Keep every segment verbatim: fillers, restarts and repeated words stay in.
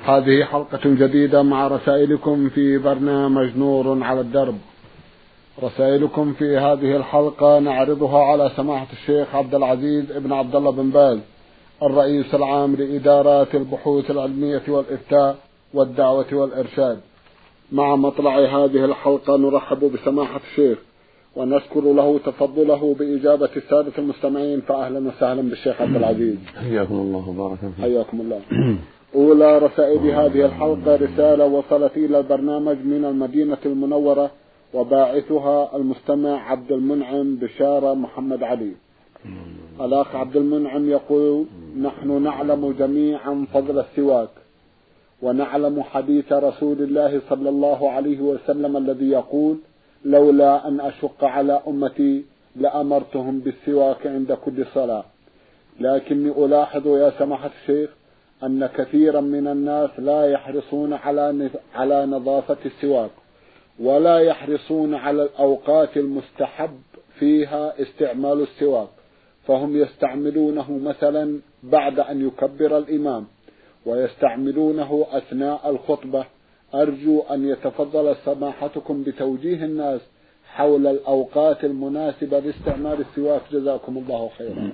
هذه حلقة جديدة مع رسائلكم في برنامج نور على الدرب. رسائلكم في هذه الحلقة نعرضها على سماحة الشيخ عبد العزيز ابن عبد الله بن باز الرئيس العام لإدارات البحوث العلمية والإفتاء والدعوة والإرشاد. مع مطلع هذه الحلقة نرحب بسماحة الشيخ ونشكر له تفضله بإجابة السادة المستمعين، فأهلا وسهلا بالشيخ عبد العزيز. حياكم الله وبارك فيك. حياكم الله. أولى رسائل هذه الحلقة رسالة وصلت إلى البرنامج من المدينة المنورة، وباعثها المستمع عبد المنعم بشارة محمد علي. الأخ عبد المنعم يقول: نحن نعلم جميعا فضل السواك، ونعلم حديث رسول الله صلى الله عليه وسلم الذي يقول: لولا أن أشق على أمتي لأمرتهم بالسواك عند كل صلاة. لكني ألاحظ يا سماحة الشيخ أن كثيرا من الناس لا يحرصون على على نظافة السواك، ولا يحرصون على الأوقات المستحب فيها استعمال السواك، فهم يستعملونه مثلا بعد أن يكبر الإمام، ويستعملونه أثناء الخطبة. أرجو أن يتفضل سماحتكم بتوجيه الناس حول الأوقات المناسبة لاستعمال السواك، جزاكم الله خيرا.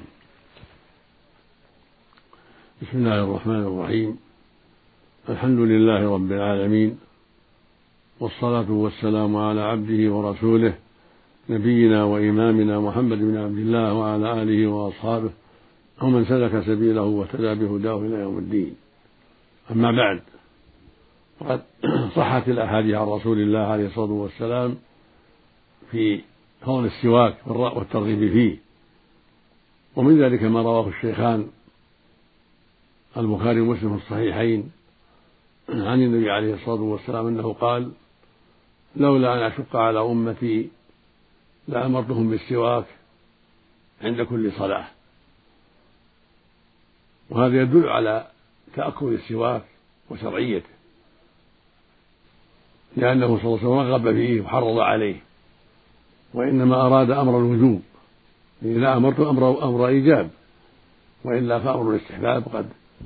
بسم الله الرحمن الرحيم. الحمد لله رب العالمين، والصلاة والسلام على عبده ورسوله نبينا وإمامنا محمد بن عبد الله وعلى آله وأصحابه ومن سلك سبيله واهتدى بهداه إلى يوم الدين. أما بعد، وقد صحت الأحاديث عن رسول الله عليه الصلاة والسلام في فضل السواك والترغيب فيه، ومن ذلك ما رواه الشيخان البخاري ومسلم في الصحيحين عن النبي عليه الصلاة والسلام أنه قال: لولا أن أشق على أمتي لأمرتهم بالسواك عند كل صلاة. وهذا يدل على تأكد السواك وشرعيته، لأنه صلى الله عليه وسلم رغب فيه وحرض عليه، وإنما أراد أمر الوجوب، إذا أمرت أمر, أمر إيجاب، وإلا فأمر الاستحباب قد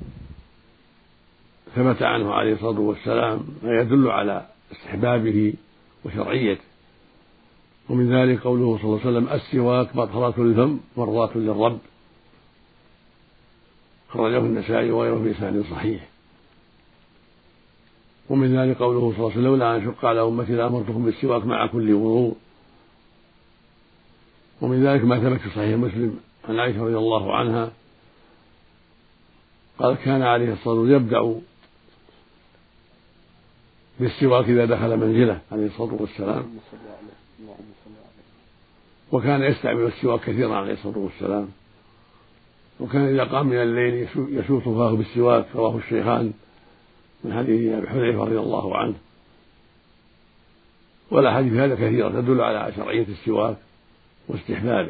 ثبت عنه عليه الصلاة والسلام ما يدل على استحبابه وشرعيته. ومن ذلك قوله صلى الله عليه وسلم: السواك مطهرة للفم مرضاة للرب، خرجه النسائي وغيره في إسناد صحيح. ومن ذلك قوله صلى الله عليه وسلم: لولا أن أشق على أمتي لأمرتكم بالسواك مع كل وضوء. ومن ذلك ما ثبت في صحيح مسلم عن عائشة رضي الله عنها قال: كان عليه الصلاة والسلام يبدأ بالسواك إذا دخل منزله عليه الصلاة والسلام، وكان يستعمل السواك كثيرا عليه الصلاة والسلام، وكان إذا قام من الليل يشوط فاه بالسواك، رواه الشيخان من حديث أبي حذيفة رضي الله عنه. والأحاديث هذا كثيرة تدل على شرعية السواك واستحبابه.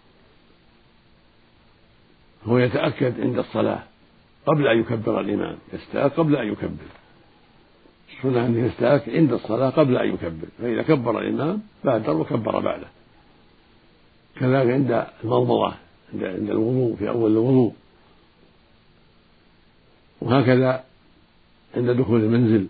هو يتأكد عند الصلاة قبل أن يكبر الإمام، يستاك قبل أن يكبر. السنة أن يستاك عند الصلاة قبل أن يكبر، فإذا كبر الإمام بادر وكبر بعده. كذلك عند المضمضة عند الوضوء في أول الوضوء، وهكذا عند دخول المنزل،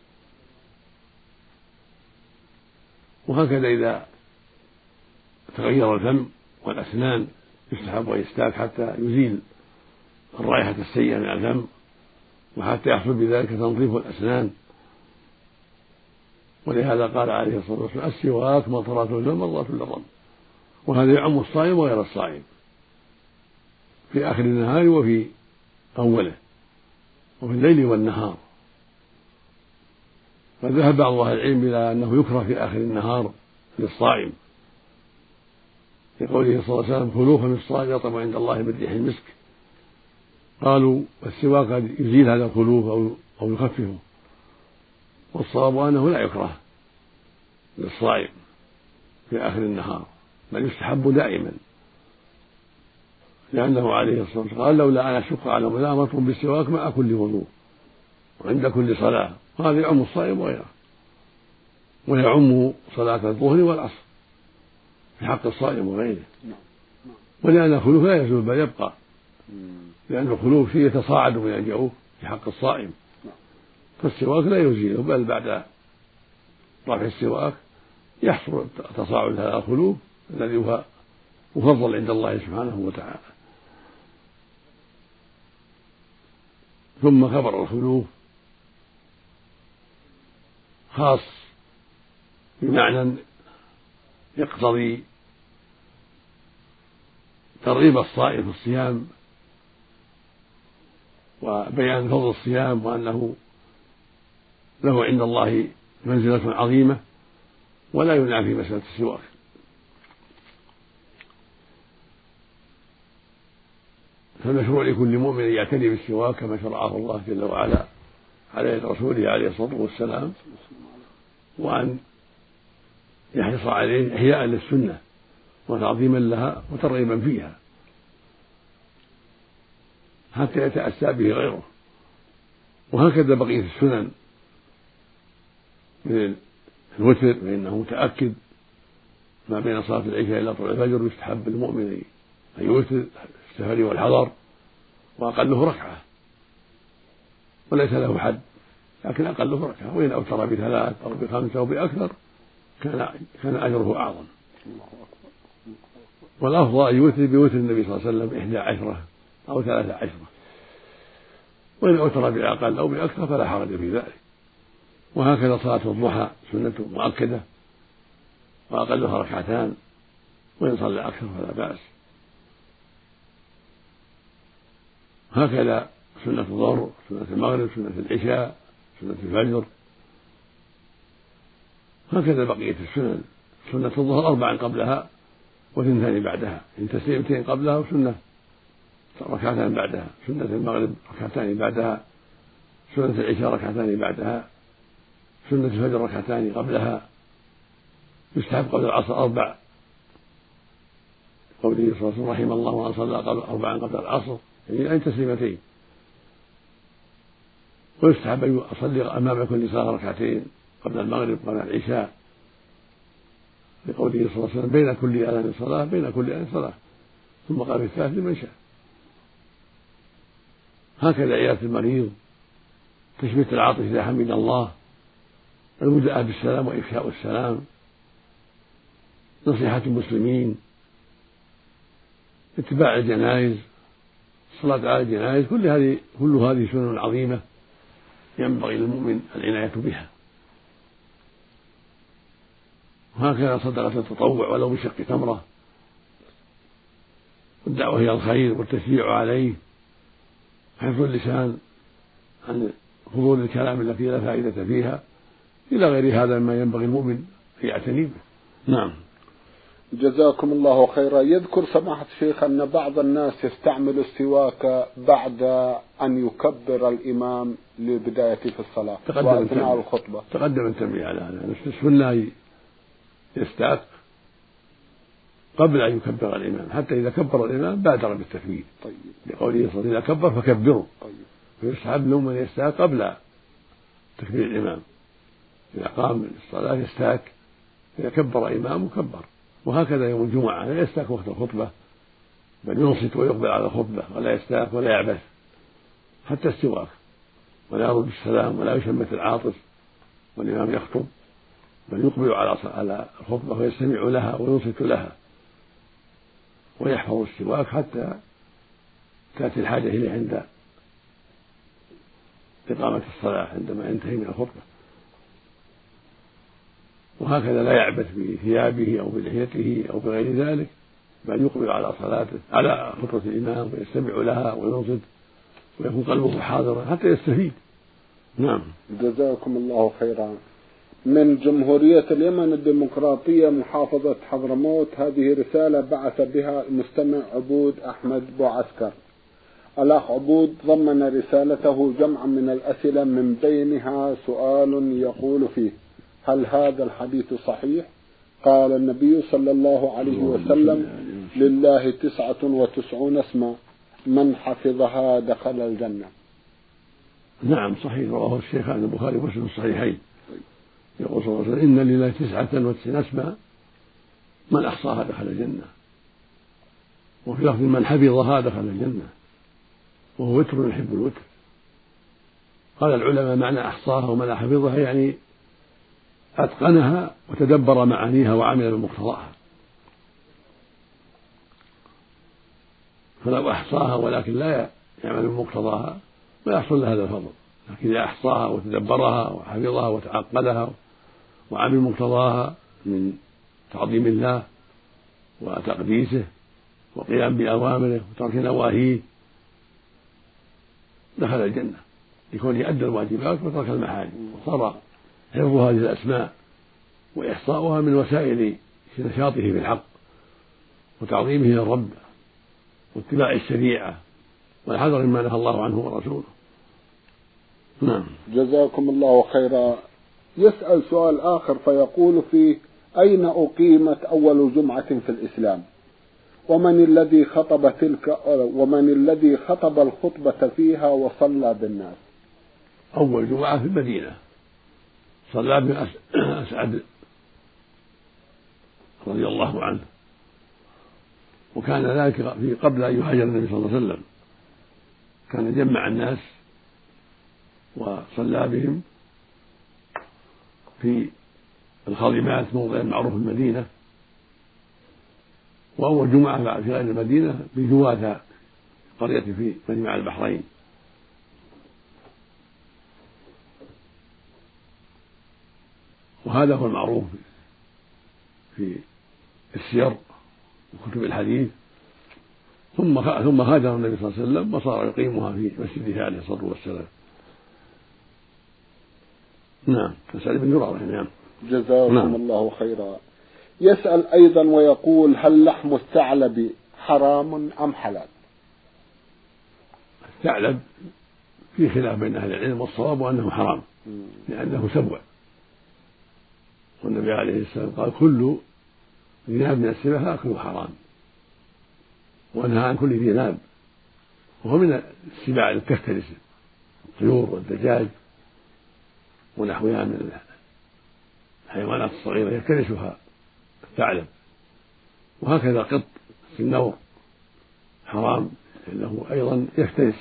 وهكذا إذا تغير الفم والأسنان يستحب أن يستاك حتى يزيل الرائحة السيئة من الفم، وحتى يحصل بذلك تنظيف الأسنان. ولهذا قال عليه الصلاة والسلام: السواك مطهرة للفم مرضاة للرب. وهذا يعم الصائم وغير الصائم في آخر النهار وفي أوله، وفي الليل والنهار. فذهب بعض أهل العلم إلى أنه يكره في آخر النهار للصائم، لقوله صلى الله عليه وسلم: خلوفا من الصائم يطعم عند الله من ريح المسك. قالوا السواك قد يزيل هذا الخلوف أو أو يخففه، والصواب أنه لا يكره للصائم في آخر النهار، بل يستحب دائما، لأنه عليه الصلاة والسلام قال: لولا أن أشق على أمتي لأمرتهم بالسواك مع كل وضوء وعند كل صلاة. هذا يعم الصائم وغيره، ويعم صلاة الظهر والعصر في حق الصائم وغيره. ولأن الخلوف لا يزول بل يبقى، لأن الخلوف فيه يتصاعد من الجوف في حق الصائم، فالسواك لا يزيله، بل بعد رفع السواك يحصل تصاعد هذا الخلوف الذي هو مفضل عند الله سبحانه وتعالى. ثم خبر الخلوف خاص بمعنى يقتضي ترغيب الصائم في الصيام وبيان فضل الصيام وأنه له عند الله منزلة عظيمة، ولا ينافي مسألة السواك. فالمشروع لكل مؤمن أن يعتني بالسواك كما شرعه الله جل وعلا على يد رسوله عليه الصلاة والسلام، وأن يحرص عليه إحياء للسنة وتعظيما لها وترغيبا فيها حتى يتأسى به غيره. وهكذا بقية السنن من الوتر، فإنه متأكد ما بين صلاة العشاء إلى طلوع الفجر يستحب للمؤمن أن يوتر السفر والحضر، وأقله ركعة وليس له حد، لكن أقله ركعة، وإن أوتر بثلاث أو بخمسة أو بأكثر كان كان أجره أعظم. والأفضل أن يوتر بوتر النبي صلى الله عليه وسلم إحدى عشرة أو ثلاثة عشرة، وإن أوتر بأقل أو بأكثر فلا حرج في ذلك. وهكذا صلاة الضحى سنة مؤكدة وأقلها ركعتان، وإن صلى أكثر فلا بأس. هكذا سنة الظهر، سنة المغرب، سنة العشاء، سنة الفجر، هكذا بقية السنن. سنة الظهر أربعا قبلها واثنتان بعدها، إن تسليمتين قبلها وسنة ركعتان بعدها، سنة المغرب ركعتان بعدها، سنة العشاء ركعتان بعدها، سنة الفجر ركعتان قبلها. يستحب قبل العصر أربع، قوله صلى الله عليه وسلم رحم الله من صلى أربعا قبل العصر، يعني أن تسليمتين. ويستحب أن أصلي أمام كل صلاة ركعتين قبل المغرب قبل العشاء، لقوله صلى الله عليه وسلم بين كل أذان صلاة بين كل أذان صلاة، ثم قال في الثالث لمن شاء. هكذا عيادة المريض، تشميت العاطف إذا حمد الله، المدعاة بالسلام وإفشاء السلام، نصيحة المسلمين، اتباع الجنائز، الصلاة على الجنائز، كل هذه كل هذه سنن عظيمة ينبغي للمؤمن العناية بها. وهكذا صدقة التطوع ولو بشق تمرة، والدعوة إلى الخير والتشجيع عليه، حفظ اللسان عن فضول الكلام التي لا فائدة فيها، إلى غير هذا مما ينبغي المؤمن أن يعتني به. نعم. جزاكم الله خيرا. يذكر سماحة الشيخ أن بعض الناس يستعمل السواك بعد أن يكبر الإمام للبداية في الصلاة وأثناء الخطبة. تقدم التنبيه على هذا، السنة يستاك قبل أن يكبر الإمام، حتى إذا كبر الإمام بادر بالتكبير. طيب. لقوله صلى الله عليه وسلم إذا كبر فكبروا. طيب. فيستحب له من يستاك قبل تكبير الإمام، إذا قام للصلاة يستاك، إذا كبر إمامه كبر. وهكذا يوم الجمعة لا يستاك وقت الخطبة، بل ينصت ويقبل على الخطبة، ولا يستاك ولا يعبث حتى السواك، ولا يرد السلام، ولا يشمت العاطس والإمام يخطب، بل يقبل على الخطبة ويستمع لها وينصت لها، ويحفظ السواك حتى تأتي الحاجة إليه عند إقامة الصلاة عندما ينتهي من الخطبة. وهكذا لا يعبث بثيابه أو بلحيته أو بغير ذلك، بل يقبل على صلاته على خطبة الإمام ويستمع لها وينصت ويكون قلبه حاضرا حتى يستفيد. نعم. جزاكم الله خيرا. من جمهورية اليمن الديمقراطية محافظة حضرموت، هذه رسالة بعث بها المستمع عبود أحمد بوعسكر. الأخ عبود ضمن رسالته جمعا من الأسئلة، من بينها سؤال يقول فيه: هل هذا الحديث صحيح؟ قال النبي صلى الله عليه وسلم: لله تسعة وتسعون اسما من حفظها دخل الجنة. نعم صحيح، رواه الشيخان البخاري ومسلم الصحيحين. يقول صلى الله عليه وسلم: إن لله تسعة وتسعين اسما من أحصاها دخل الجنة. وفي لفظ من حفظها دخل الجنة، وهو وتر يحب الوتر. قال العلماء معنى أحصاها ومعنى حفظها يعني أتقنها وتدبر معانيها وعمل بمقتضاها. فلو أحصاها ولكن لا يعمل بمقتضاها ما يحصل له هذا الفضل، لكن إذا أحصاها وتدبرها وحفظها وتعقلها وعمل مقتضاها من تعظيم الله وتقديسه وقيام بأوامره وترك نواهيه دخل الجنة لكونه أدى الواجبات وترك المحارم، وصار حفظ هذه الأسماء وإحصاؤها من وسائل نشاطه في الحق وتعظيمه للرب واتباع الشريعة والحذر مما نهى الله عنه ورسوله. نعم. جزاكم الله خيرا. يسأل سؤال آخر فيقول فيه: أين أقيمت أول جمعة في الإسلام؟ ومن الذي خطب تلك ومن الذي خطب الخطبة فيها وصلى بالناس؟ أول جمعة في المدينة صلى بن أسعد رضي الله عنه، وكان ذلك في قبل أن يهاجر النبي صلى الله عليه وسلم، كان جمع الناس وصلى بهم في الخاضمات موضع معروف المدينة. وأول جمعة في غير المدينة بجواثة قرية في مجمع البحرين. وهذا هو المعروف في السير وكتب الحديث. ثم ثم هاجر النبي صلى الله عليه وسلم وصار يقيمها في مسجده عليه الصلاة والسلام. نعم. سعيد بن زرارة. نعم. جزاكم نعم. الله خيرا. يسأل أيضا ويقول: هل لحم الثعلب حرام أم حلال؟ الثعلب في خلاف بين أهل العلم، والصواب أنه حرام لأنه سبع، والنبي عليه السلام قال: كل ذي ناب من السبع أكله حرام، ونهى عن كل ذي ناب، وهو من السباع التي تفترس الطيور والدجاج ونحوها من الحيوانات الصغيرة يفترسها الثعلب. وهكذا القط في النور حرام لأنه أيضا يفترس.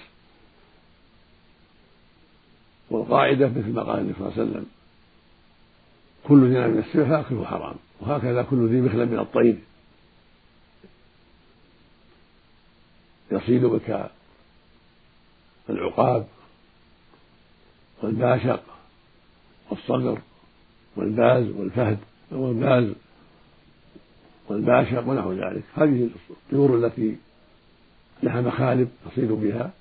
والقاعدة مثل ما قال النبي صلى الله عليه وسلم: كل ذي ناب من السبع فأكله حرام. وهكذا كل ذي مخلب من الطير يصيد بك العقاب والباشق والصقر والباز والفهد والباز والباشق ونحو ذلك، هذه الطيور التي لها مخالب تصيد بها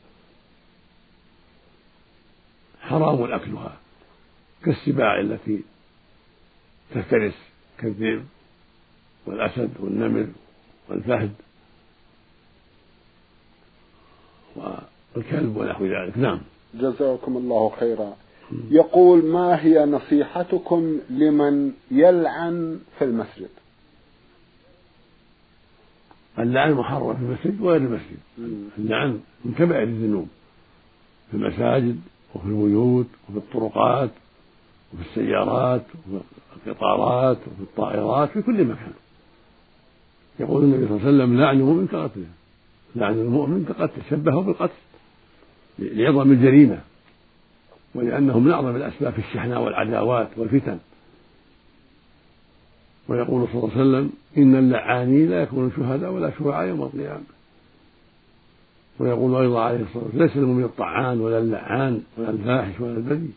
حرام أكلها، كالسباع التي تفترس كالذئب والأسد والنمر والفهد والكلب ونحو ذلك. نعم. جزاكم الله خيرا. يقول: ما هي نصيحتكم لمن يلعن في المسجد؟ اللعن محرم في المسجد وغير المسجد. اللعن من كبائر الذنوب في المساجد وفي البيوت وفي الطرقات وفي السيارات وفي القطارات وفي الطائرات في كل مكان. يقول النبي صلى الله عليه وسلم: لعن المؤمن كقتله، لعن المؤمن كقتله، شبهه بالقتل لعظم الجريمة ولأنه من أعظم الأسباب في الشحناء والعداوات والفتن. ويقول صلى الله عليه وسلم: إن اللعانين لا يكونون شهداء ولا شفعاء يوم القيامة. ويقول أيضا عليه الصلاة والسلام: ليس المؤمن الطعان ولا اللعان ولا الفاحش ولا البذيء.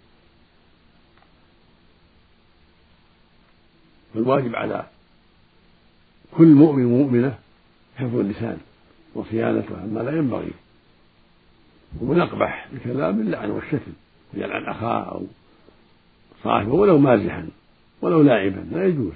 فالواجب على كل مؤمن ومؤمنة حفظ اللسان وصيانته عما لا ينبغي، ومن أقبح الكلام اللعن والشتم، يلعن أخاه أو صاحبه ولو مازحا ولو لاعبا، لا يجوز.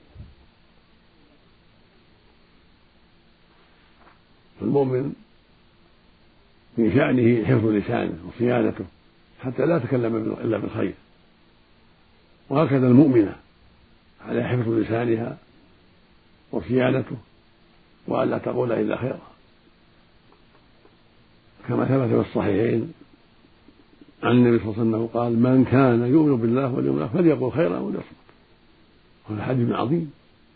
فالمؤمن من شأنه حفظ لسانه وصيانته حتى لا يتكلم إلا بالخير، وهكذا المؤمنة على حفظ لسانها وصيانته وألا تقول إلا خيرا، كما ثبت في الصحيحين عن النبي صلى الله عليه وسلم قال: من كان يؤمن بالله واليوم الآخر فليقل خيرا أو ليصمت. هذا حديث عظيم.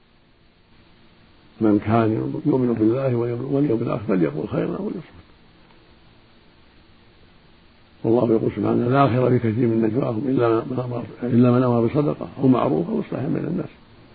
من كان يؤمن بالله واليوم الآخر فليقل خيرا أو ليصمت. والله يقول سبحانه لا خير في كثير من نجواهم إلا من أمر إلا من أمر بصدقة أو معروف أو إصلاح بين الناس.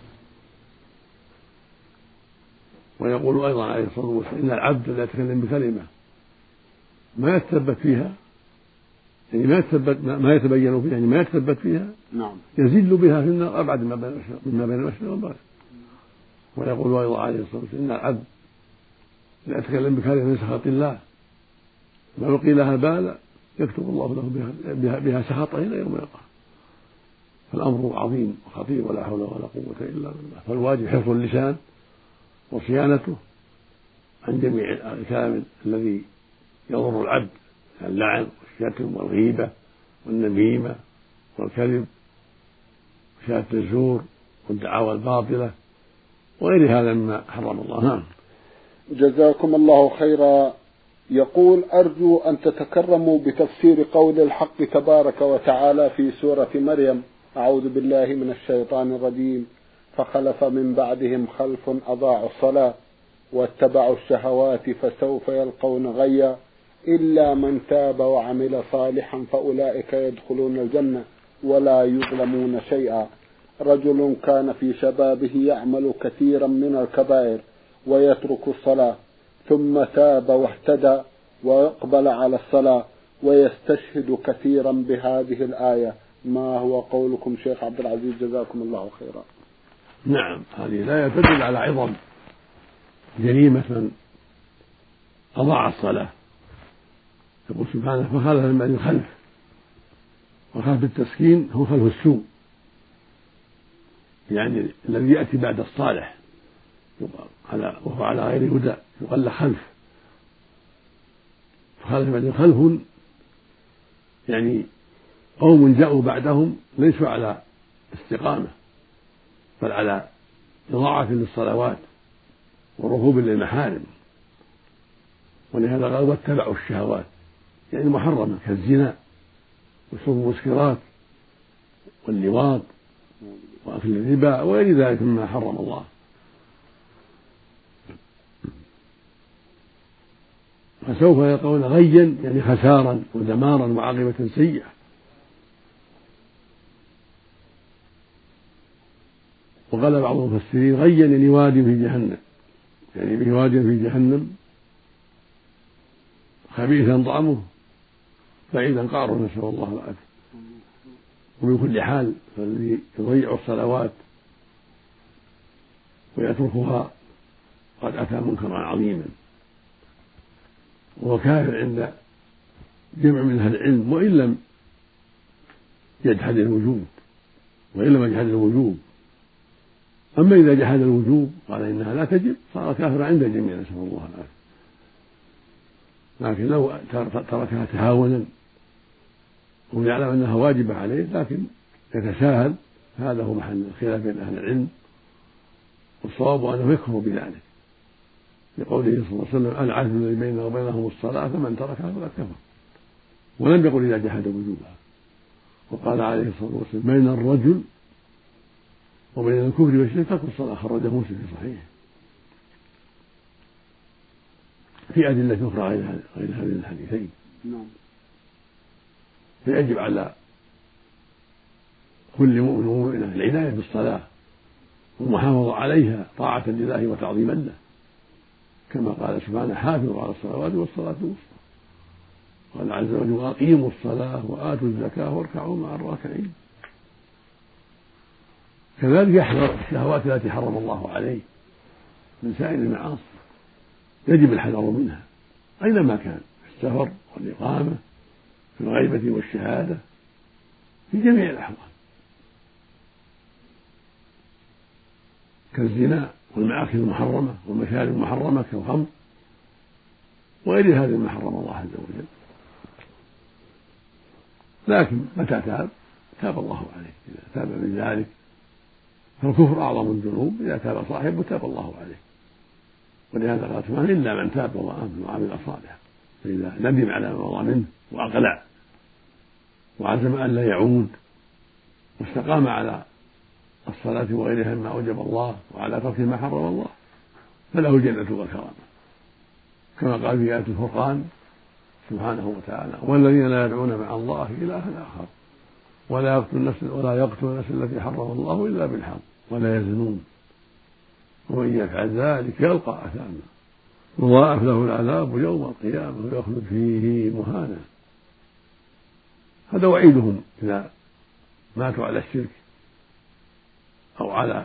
ويقول أيضا عليه الصلاة والسلام إن العبد لا يتكلم بكلمة ما يتثبت فيها، يعني ما يتثبت ما يتبين فيها، يعني ما يتثبت فيها نعم يزل بها في النار أبعد مما بين المشرق والمغرب. ويقول أيضا عليه الصلاة والسلام إن العبد لا يتكلم بكلمة من سخط الله ما يلقي لها بالا يكتب الله له بها, بها سخطه إلى يوم يلقاه. فالأمر عظيم وخطير ولا حول ولا قوة إلا بالله. فالواجب حفظ اللسان وصيانته عن جميع الكلام الذي يضر العبد اللعن والشتم والغيبة والنميمة والكذب وشهادة الزور والدعاوى الباطلة وغير هذا مما حرم الله. نعم. جزاكم الله خيرا. يقول أرجو أن تتكرموا بتفسير قول الحق تبارك وتعالى في سورة مريم أعوذ بالله من الشيطان الرجيم فخلف من بعدهم خلف أضاعوا الصلاة واتبعوا الشهوات فسوف يلقون غيا إلا من تاب وعمل صالحا فأولئك يدخلون الجنة ولا يظلمون شيئا. رجل كان في شبابه يعمل كثيرا من الكبائر ويترك الصلاة ثم تاب واهتدى ويقبل على الصلاة ويستشهد كثيرا بهذه الآية، ما هو قولكم شيخ عبد العزيز جزاكم الله خيرا؟ نعم، هذه الآية تدل على عظم جريمة من أضاع الصلاة. يقول سبحانه فخلف من بعدهم خلف، وخلف التسكين هو خلف السوء، يعني الذي يأتي بعد الصالح وهو على غير هدى يقال له خلف. فخلف من بعدهم خلف يعني قوم جاءوا بعدهم ليسوا على استقامة بل على إضاعة للصلوات ورهوب للمحارم، ولهذا قال واتبعوا الشهوات يعني محرمة كالزنا وشرب المسكرات واللواط وأكل الربا وغير ذلك مما حرم الله. فسوف يلقون غيا يعني خسارا ودمارا وعاقبة سيئة. وقال بعض المفسرين غيا يعني واد في جهنم، يعني به واد في جهنم خبيثا طعمه بعيدا قعره نسأل الله العافية. ومن كل حال فالذي يضيع الصلوات ويتركها قد أتى منكرا عظيما وهو كافر عند جمع من أهل العلم وإن لم يجحد الوجوب وإن لم يجحد الوجوب. أما إذا جحد الوجوب قال إنها لا تجب صار كافرا عند الجميع نسأل الله العافية. لكن لو تركها تهاونا ويعلم أنها واجبة عليه لكن يتساهل هذا هو محل الخلاف بين أهل العلم، والصواب أنه يكفر بذلك لقوله صلى الله عليه وسلم العهد الذي بيننا وبينهم الصلاة فمن تركها فقد كفر، ولم يقل إذا جحد وجوبها. وقال عليه الصلاة والسلام بين الرجل وبين الكفر والشرك ترك الصلاة، خرجه مسلم في صحيحه. في أدلة أخرى غير هذين الحديثين. فيجب على كل مؤمن ومؤمنة العناية بالصلاة والمحافظة عليها طاعة لله وتعظيما له، كما قال سبحانه حافظوا على الصلوات والصلاة الوسطى. قال عز وجل وأقيموا الصلاة وآتوا الزكاة واركعوا مع الراكعين. كذلك يحذر الشهوات التي حرم الله عليه من سائر المعاصي، يجب الحذر منها أينما كان، في السفر والإقامة في الغيبة والشهادة في جميع الأحوال، كالزنا والمآكل المحرمة والمشارب المحرمة كالخمر وغير هذا مما حرم الله عز وجل. لكن متى تاب تاب الله عليه، إذا تاب من ذلك فالكفر أعظم الذنوب، إذا تاب صاحبه تاب الله عليه. ولهذا قال سبحانه إلا من تاب وآمن وعمل صالحا، فإذا ندم على ما مضى منه وأقلع وعزم أن لا يعود واستقام على الصلاة وغيرها مما أوجب الله وعلى ترك ما حرم الله فله الجنة والكرامة، كما قال في آية الفرقان سبحانه وتعالى. والذين لا يدعون مع الله إلها آخر ولا يقتلون النفس ولا يقتلون النفس التي حرم الله إلا بالحق ولا يزنون ومن يفعل ذلك يلقى أثاما يضاعف له العذاب يوم القيامة ويخلد فيه مهانا. هذا وعيدهم إذا ماتوا على الشرك أو على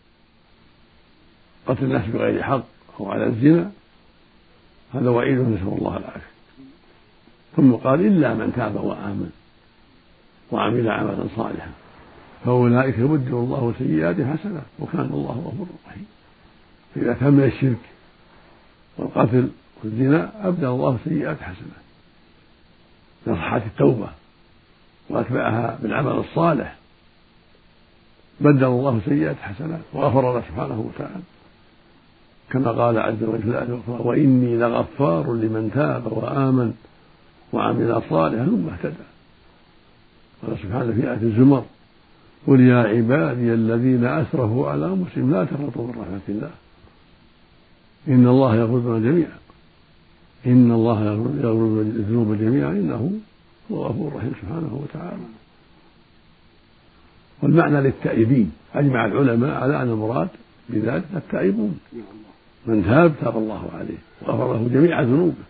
قتل النفس بغير حق أو على الزنا، هذا وعيدهم نسأل الله العافية. ثم قال إلا من تاب وآمن وعمل عملا صالحا فأولئك يبدل الله سيئات حسنات وكان الله غفورا رحيما. فإذا تم الشرك والقتل والزنا أبدل الله سيئات حسنات بصحة التوبة وأتبعها بالعمل الصالح، بدل الله سيئات حسنات وغفر الله سبحانه وتعالى كما قال عز وجل في الآية الأخرى وإني لغفار لمن تاب وآمن وعمل صالحا ثم اهتدى. قال سبحانه في آية الزمر قل يا عبادي الذين أسرفوا على أنفسهم لا تقنطوا من رحمة الله إن الله يغفر الذنوب جميعا إن الله يغفر الذنوب جميعا إنه هو غفور رحيم سبحانه وتعالى. والمعنى للتائبين أجمع العلماء على أن المراد بذلك التائبون، من تاب تاب الله عليه وغفر له جميع ذنوبه.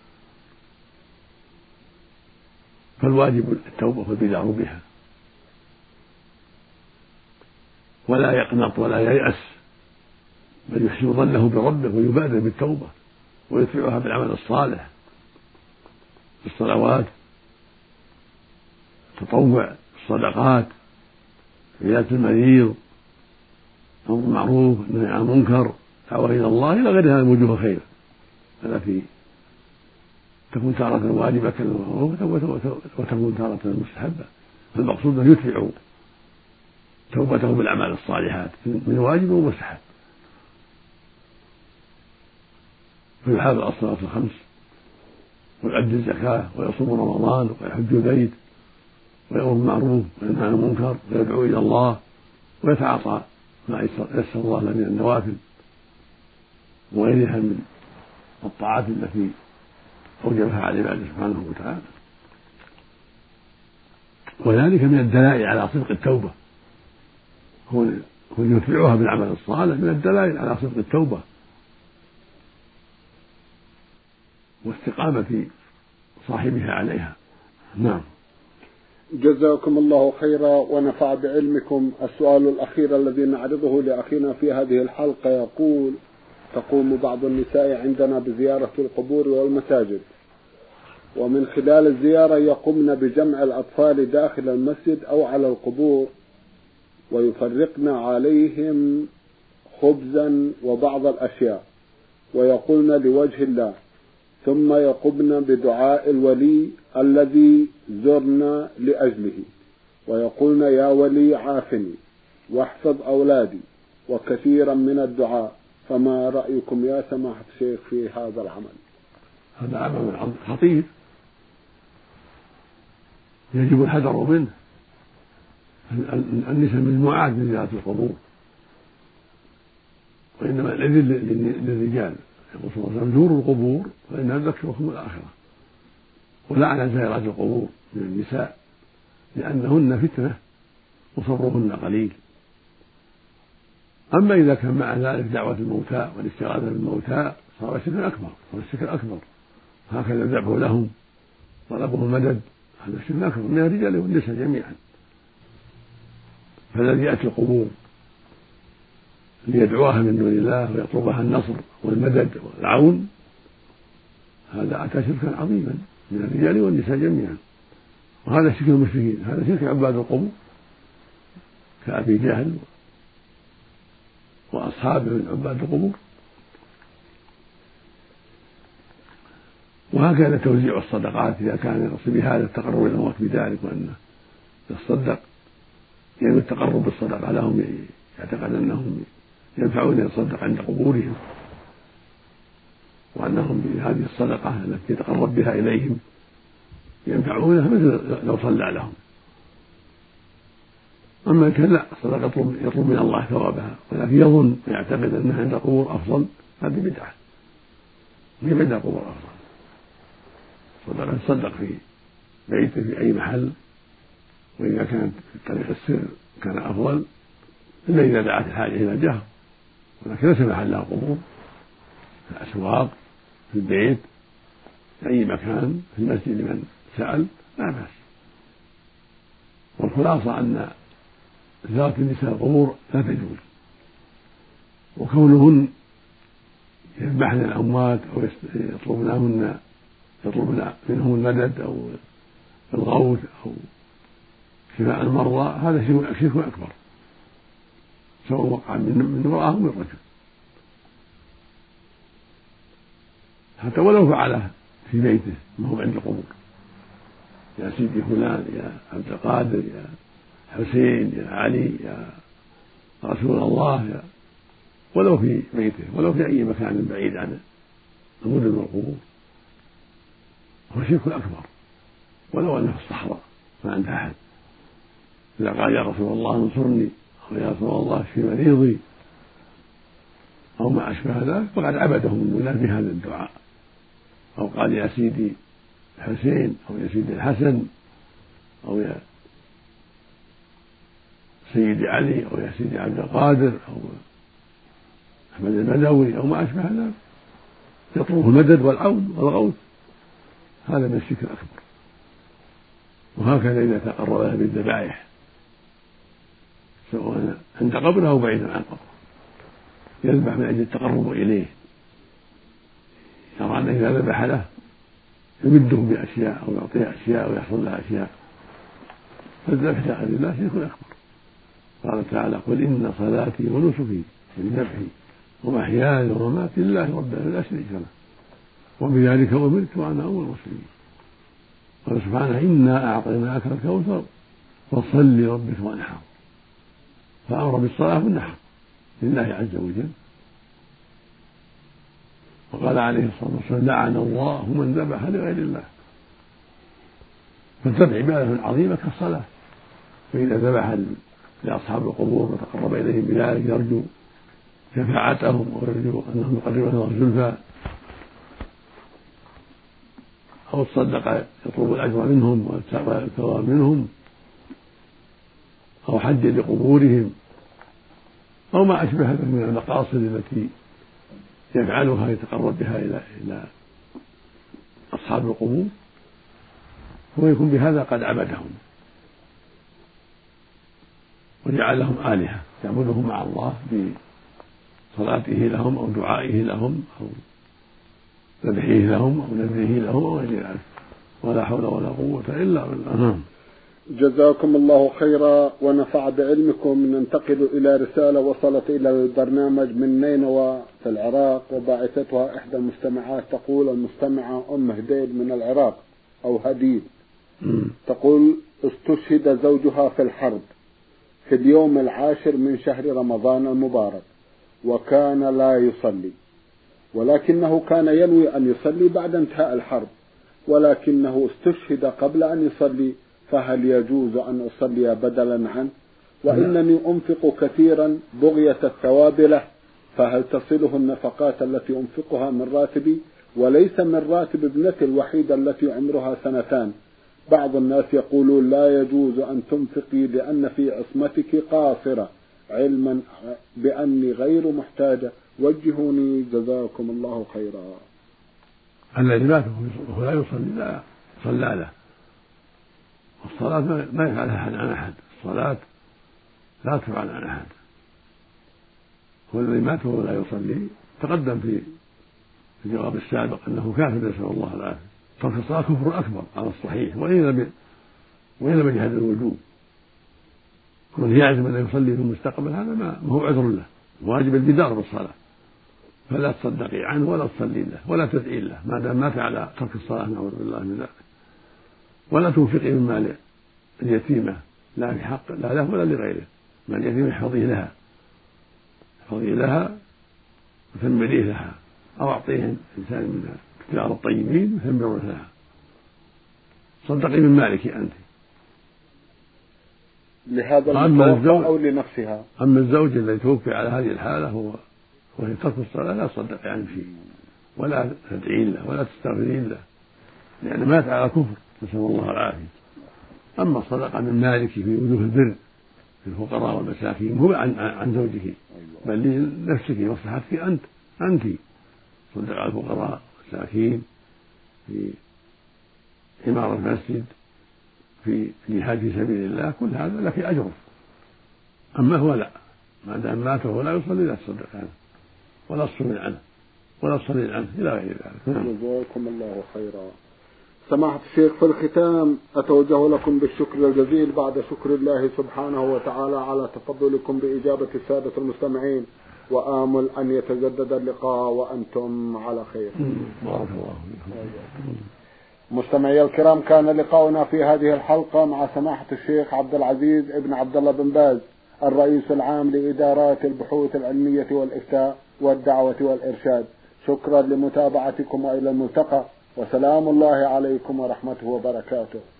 فالواجب التوبة والبدع بها ولا يقنط ولا ييأس بل يحسن ظنه بربه ويبادر بالتوبة ويتبعها بالعمل الصالح بالصلوات التطوع الصدقات عيادة المريض أمر بالمعروف النهي عن المنكر دعوة إلى الله إلى غير هذه وجوه الخير التي تكون تارة واجبة وتكون تارة مستحبة. فالمقصود أن يتبعوا توبته بالأعمال الصالحات من واجب ومستحب فيحافظ على الصلاة الخمس ويؤدي الزكاة ويصوم رمضان ويحج البيت ويأمر بالمعروف وينهى عن المنكر ويدعو إلى الله ويتعاطى ما يسر الله له من النوافل وغيرها من الطاعات التي أوجبها على عباده سبحانه وتعالى. وذلك من الدلائل على صدق التوبة هو يتبعها بالعمل الصالح من الدلائل على صدق التوبة واستقامة صاحبها عليها. نعم. جزاكم الله خيرا ونفع بعلمكم. السؤال الأخير الذي نعرضه لأخينا في هذه الحلقة يقول تقوم بعض النساء عندنا بزيارة القبور والمساجد ومن خلال الزيارة يقومن بجمع الأطفال داخل المسجد أو على القبور ويفرقن عليهم خبزا وبعض الأشياء ويقولن لوجه الله ثم يقومن بدعاء الولي الذي زرنا لأجله ويقولن يا ولي عافني واحفظ أولادي وكثيرا من الدعاء. فما رأيكم يا سماحة الشيخ في هذا العمل؟ هذا عمل خطير يجب الحذر منه. النساء مجموعات من زيارة القبور وإنما الإذن للرجال يقول صلى الله عليه وسلم زوروا القبور فإنها تذكركم الآخرة ولعن زائرات القبور من النساء لأنهن فتنة وصبرهن قليل. أما إذا كان مع ذلك دعوة الموتى والاستغاثة بالموتى صار الشرك أكبر صار الشرك أكبر هكذا الذبح لهم طلبهم المدد هذا الشرك أكبر من الرجال والنساء جميعا. فالذي يأتي القبور ليدعوها من دون الله ويطلبها النصر والمدد والعون هذا أتى شركا عظيما من الرجال والنساء جميعا. وهذا شرك المشركين هذا شرك عباد القبور كأبي جهل وأصحابه من عباد القبور. وهكذا توزيع الصدقات إذا كان يقصد بهذا التقرب إلى الموت بذلك وأنه يتصدق يعني التقرب بالصدقة لهم يعتقد أنهم ينفعون يتصدق عند قبورهم وأنهم بهذه الصدقة التي يتقرب بها إليهم ينفعونها مثل لو صلى لهم. أما كان لا الصدقة يطلب من الله ثوابها ولكن يظن ويعتقد أنها عند القبور أفضل هذه بدعة هي عند القبور أفضل صدقة تصدق في بيته في أي محل، وإذا كانت في طريق السر كان أفضل، إلا إذا دعت الحاجة إلى الجهر، ولكن ليس محلها قبور، في الأسواق، في البيت، في أي مكان، في المسجد لمن سأل لا بأس. والخلاصة أن زيارة النساء القبور لا تجوز، وكونهن يذبحن الأموات أو يطلبن يطلبن منهم المدد أو الغوث أو شفاء المرضى، هذا شرك أكبر سواء وقع من امرأة أو من رجل، حتى ولو فعله في بيته ما هو عند القبور، يا سيدي فلان، يا عبد القادر، يا حسين، يا علي، يا رسول الله، يا ولو في بيته ولو في أي مكان بعيد عن المدن والقبور، هو شرك أكبر ولو أنه في الصحراء ما عند أحد. إذا قال يا رسول الله انصرني، أو يا رسول الله اشف مريضي، أو ما أشبه ذلك، فقد عبدهم من الله بهذا الدعاء، أو قال يا سيدي الحسين، أو يا سيدي الحسن، أو يا سيدي علي، أو يا سيدي عبد القادر، أو أحمد البدوي، أو ما أشبه ذلك، يطلب المدد والعون والغوث، هذا من الشرك الأكبر. وهكذا إذا تقرب بالذبائح سواء عند قبره أو بعيدا عن قبره، يذبح من أجل التقرب إليه، يرى أنه إذا ذبح له يمده بأشياء أو يعطيه أشياء أو يحصل له أشياء، فالذبح لغير الله شرك أكبر. قال تعالى قل إن صلاتي ونسكي وذبحي ومحياي ومماتي لله رب العالمين لا شريك له وبذلك أمرت وأنا أول المسلمين. قال سبحانه إنا أعطيناك الكوثر فصل لربك وانحر، فأمر بالصلاة والنحر لله عز وجل. وقال عليه الصلاة والسلام لعن الله من ذبح لغير الله. فالذبح عبادة عظيمة كالصلاة، فإذا ذبح لأصحاب القبور وتقرب إليهم بذلك يرجو شفاعتهم ويرجو أنهم يقربونه زلفى، أو تصدق يطلب الأجر منهم والثواب منهم، أو حج لقبورهم، أو ما أشبه ذلك من المقاصد التي يفعلها يتقرب بها إلى إلى أصحاب القبور، ويكون بهذا قد عبدهم وجعلهم آلهة يعبدهم مع الله بصلاته لهم أو دعائه لهم أو ذبحه لهم أو نذره لهم أو غير ذلك، ولا حول ولا قوة إلا بالله. جزاكم الله خيرا ونفع بعلمكم. ننتقل إلى رسالة وصلت إلى البرنامج من نينوى في العراق، وباعثتها إحدى المستمعات. تقول المستمعة أم هديد من العراق أو هديد، تقول استشهد زوجها في الحرب في اليوم العاشر من شهر رمضان المبارك، وكان لا يصلي، ولكنه كان ينوي أن يصلي بعد انتهاء الحرب، ولكنه استشهد قبل أن يصلي، فهل يجوز أن أصلي بدلا عنه؟ وإنني أنفق كثيرا بغية الثواب له، فهل تصله النفقات التي أنفقها من راتبي وليس من راتب ابنتي الوحيدة التي عمرها سنتان؟ بعض الناس يقولون لا يجوز أن تنفقي لأن في عصمتك قاصرة، علما بأني غير محتاجة، وجهوني جزاكم الله خيرا. الذي مات وهو لا يصلي لا صلى له، الصلاة ما يفعلها أحد عن أحد، الصلاة لا تفعل عن أحد. هو الذي مات وهو لا يصلي تقدم في الجواب السابق أنه كافر نسأل الله العافية. ترك الصلاة كفر أكبر على الصحيح، وإن لم يجهد الوجوب، ومن يعزم أن يصلي في المستقبل هذا ما هو عذر له، واجب الجدار بالصلاة، فلا تصدقي عنه ولا تصلي له ولا تدعي له ما دام مات على ترك الصلاة، نعوذ بالله من ذلك. ولا تنفقي من مال اليتيمة لا في حق لا له ولا لغيره، مال اليتيمة احفظيه لها احفظيه لها وثمريه لها، أو أعطيه إنسان من التجار الطيبين وثمره لها، صدقي من مالك أنت لهذا المتوفى أو لنفسها. أما الزوج الذي توفي على هذه الحالة هو وهي ترك الصلاة لا تصدقي عنه شيء ولا تدعين له ولا تستغفرين له لأنه مات على كفر، نسأل الله العافية. أما الصدقة من مالك في وجوه البر في الفقراء والمساكين هو عن عن زوجه، بل لنفسك مصلحتك أنت أنت صدق على الفقراء والمساكين في عمارة المسجد، في جهاد في سبيل الله، كل هذا لك أجره. أما هو لا، ما دام مات وهو لا يصلي لا تصدق عنه ولا تصوم عنه ولا تصلي عنه إلى غير ذلك. جزاكم الله خيرا. سماحة الشيخ، في الختام أتوجه لكم بالشكر الجزيل بعد شكر الله سبحانه وتعالى على تفضلكم بإجابة السادة المستمعين، وآمل أن يتجدد اللقاء وأنتم على خير. بارك الله فيكم. مستمعي الكرام، كان لقاؤنا في هذه الحلقة مع سماحة الشيخ عبد العزيز ابن عبد الله بن باز، الرئيس العام لإدارات البحوث العلمية والإفتاء والدعوة والإرشاد. شكرا لمتابعتكم وإلى الملتقى، وسلام الله عليكم ورحمته وبركاته.